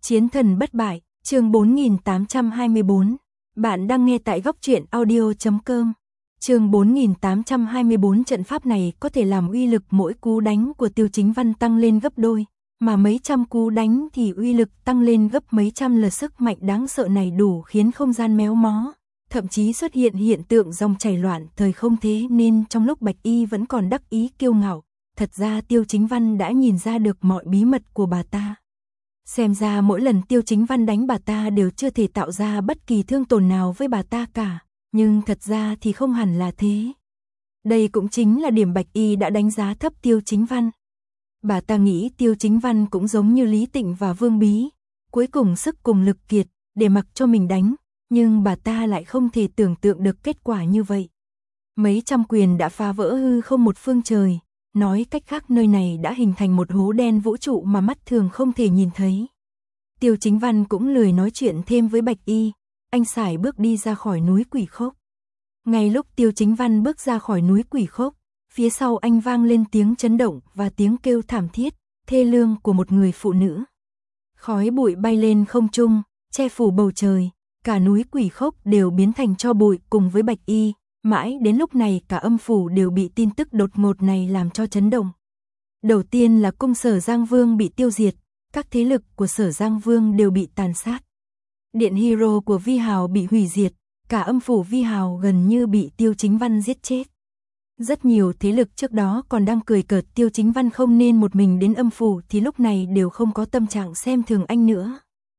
Chiến thần bất bại, chương 4824. Bạn đang nghe tại góc truyện audio.com. Chương 4824. Trận pháp này có thể làm uy lực mỗi cú đánh của Tiêu Chính Văn tăng lên gấp đôi, mà mấy trăm cú đánh thì uy lực tăng lên gấp mấy trăm lần. Sức mạnh đáng sợ này đủ khiến không gian méo mó, thậm chí xuất hiện hiện tượng dòng chảy loạn thời không, thế nên trong lúc Bạch Y vẫn còn đắc ý kiêu ngạo, thật ra Tiêu Chính Văn đã nhìn ra được mọi bí mật của bà ta. Xem ra mỗi lần Tiêu Chính Văn đánh bà ta đều chưa thể tạo ra bất kỳ thương tổn nào với bà ta cả, nhưng thật ra thì không hẳn là thế. Đây cũng chính là điểm Bạch Y đã đánh giá thấp Tiêu Chính Văn. Bà ta nghĩ Tiêu Chính Văn cũng giống như Lý Tịnh và Vương Bí, cuối cùng sức cùng lực kiệt, để mặc cho mình đánh, nhưng bà ta lại không thể tưởng tượng được kết quả như vậy. Mấy trăm quyền đã phá vỡ hư không một phương trời. Nói cách khác, nơi này đã hình thành một hố đen vũ trụ mà mắt thường không thể nhìn thấy. Tiêu Chính Văn cũng lười nói chuyện thêm với Bạch Y, anh sải bước đi ra khỏi núi Quỷ Khốc. Ngay lúc Tiêu Chính Văn bước ra khỏi núi Quỷ Khốc, phía sau anh vang lên tiếng chấn động và tiếng kêu thảm thiết, thê lương của một người phụ nữ. Khói bụi bay lên không trung, che phủ bầu trời, cả núi Quỷ Khốc đều biến thành tro bụi cùng với Bạch Y. Mãi đến lúc này cả âm phủ đều bị tin tức đột ngột này làm cho chấn động. Đầu tiên là cung Sở Giang Vương bị tiêu diệt, các thế lực của Sở Giang Vương đều bị tàn sát. Điện Hero của Vi Hào bị hủy diệt, cả âm phủ Vi Hào gần như bị Tiêu Chính Văn giết chết. Rất nhiều thế lực trước đó còn đang cười cợt Tiêu Chính Văn không nên một mình đến âm phủ thì lúc này đều không có tâm trạng xem thường anh nữa.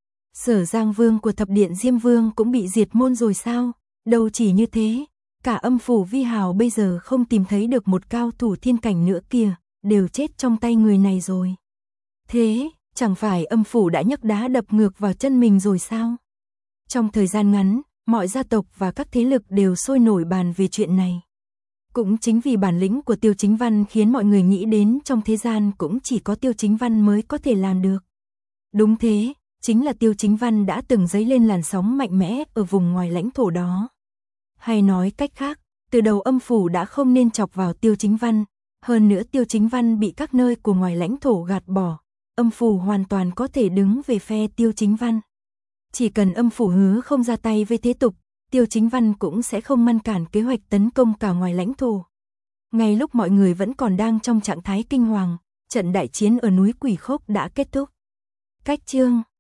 Sở Giang Vương của Thập Điện Diêm Vương cũng bị diệt môn rồi sao? Đâu chỉ như thế. Cả âm phủ Vi Hào bây giờ không tìm thấy được một cao thủ thiên cảnh nữa kìa, đều chết trong tay người này rồi. Thế, chẳng phải âm phủ đã nhấc đá đập ngược vào chân mình rồi sao? Trong thời gian ngắn, mọi gia tộc và các thế lực đều sôi nổi bàn về chuyện này. Cũng chính vì bản lĩnh của Tiêu Chính Văn khiến mọi người nghĩ đến trong thế gian cũng chỉ có Tiêu Chính Văn mới có thể làm được. Đúng thế, chính là Tiêu Chính Văn đã từng dấy lên làn sóng mạnh mẽ ở vùng ngoài lãnh thổ đó. Hay nói cách khác, từ đầu âm phủ đã không nên chọc vào Tiêu Chính Văn, hơn nữa Tiêu Chính Văn bị các nơi của ngoài lãnh thổ gạt bỏ, âm phủ hoàn toàn có thể đứng về phe Tiêu Chính Văn. Chỉ cần âm phủ hứa không ra tay với thế tục, Tiêu Chính Văn cũng sẽ không ngăn cản kế hoạch tấn công cả ngoài lãnh thổ. Ngay lúc mọi người vẫn còn đang trong trạng thái kinh hoàng, trận đại chiến ở núi Quỷ Khốc đã kết thúc. Cách chương